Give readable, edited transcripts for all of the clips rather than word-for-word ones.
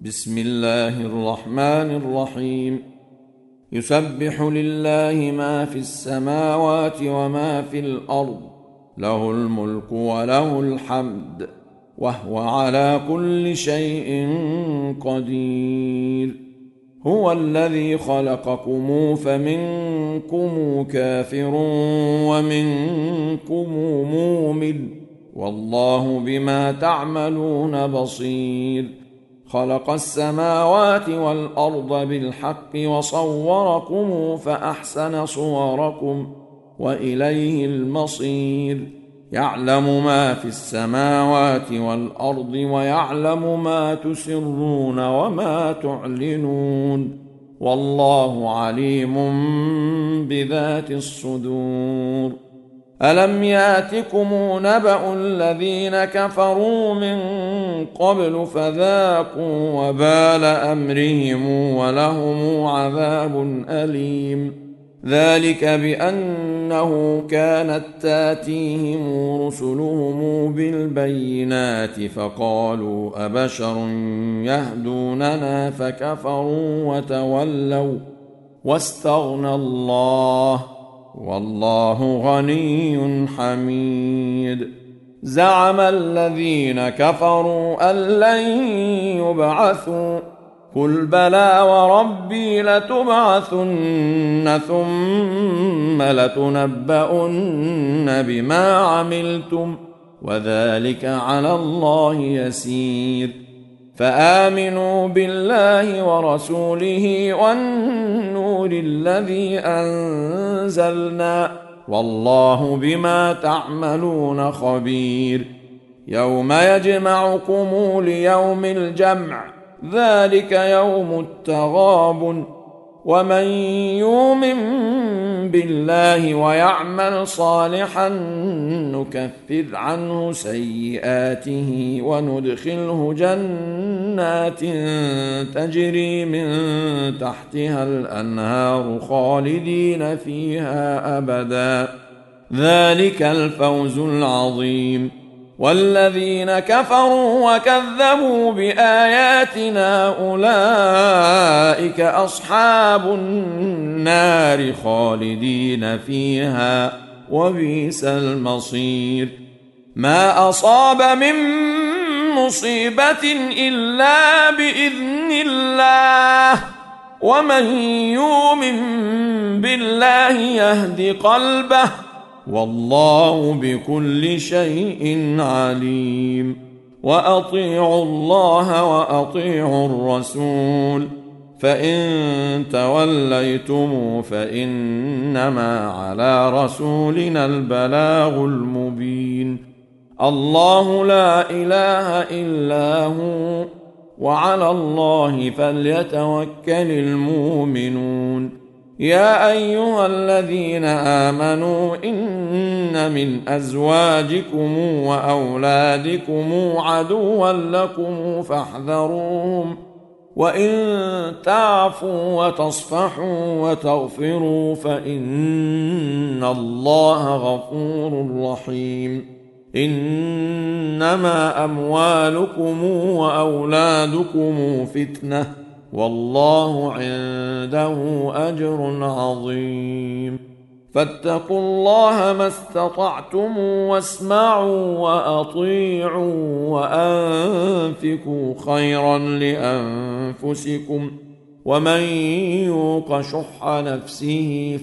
بسم الله الرحمن الرحيم. يسبح لله ما في السماوات وما في الأرض، له الملك وله الحمد، وهو على كل شيء قدير. هو الذي خلقكم فمنكم كافر ومنكم مؤمن، والله بما تعملون بصير. خلق السماوات والأرض بالحق وصوركم فأحسن صوركم وإليه المصير. يعلم ما في السماوات والأرض ويعلم ما تسرون وما تعلنون، والله عليم بذات الصدور. ألم ياتكم نبأ الذين كفروا من قبل فذاقوا وبال أمرهم ولهم عذاب أليم. ذلك بأنه كانت تاتيهم رسلهم بالبينات فقالوا أبشر يهدوننا فكفروا وتولوا واستغنى الله، والله غني حميد. زعم الذين كفروا أن لن يبعثوا، قل بلى وربي لتبعثن ثم لتنبؤن بما عملتم، وذلك على الله يسير. فآمنوا بالله ورسوله والنور الذي أنزلنا، والله بما تعملون خبير. يوم يجمعكم ليوم الجمع، ذلك يوم التغابن. ومن يؤمن بالله ويعمل صالحا نكفر عنه سيئاته وندخله جنات تجري من تحتها الأنهار خالدين فيها أبدا، ذلك الفوز العظيم. والذين كفروا وكذبوا بآياتنا أولئك أصحاب النار خالدين فيها، وبئس المصير. ما أصاب من مصيبة إلا بإذن الله، ومن يؤمن بالله يهد قلبه، والله بكل شيء عليم. وأطيعوا الله وأطيعوا الرسول، فإن توليتم فإنما على رسولنا البلاغ المبين. الله لا إله إلا هو، وعلى الله فليتوكل المؤمنون. يا أيها الذين آمنوا إن من أزواجكم وأولادكم عدوا لكم فاحذروهم، وإن تعفوا وتصفحوا وتغفروا فإن الله غفور رحيم. إنما أموالكم وأولادكم فتنة، والله عنده أجر عظيم. فاتقوا الله ما استطعتم واسمعوا وأطيعوا وأنفقوا خيرا لأنفسكم، ومن يوق شح نفسه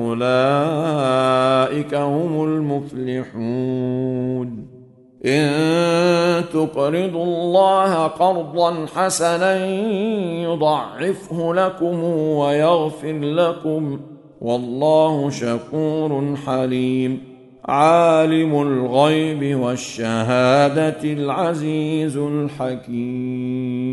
فأولئك هم المفلحون. إن تقرضوا الله قرضا حسنا يضعفه لكم ويغفر لكم، والله شكور حليم. عالم الغيب والشهادة العزيز الحكيم.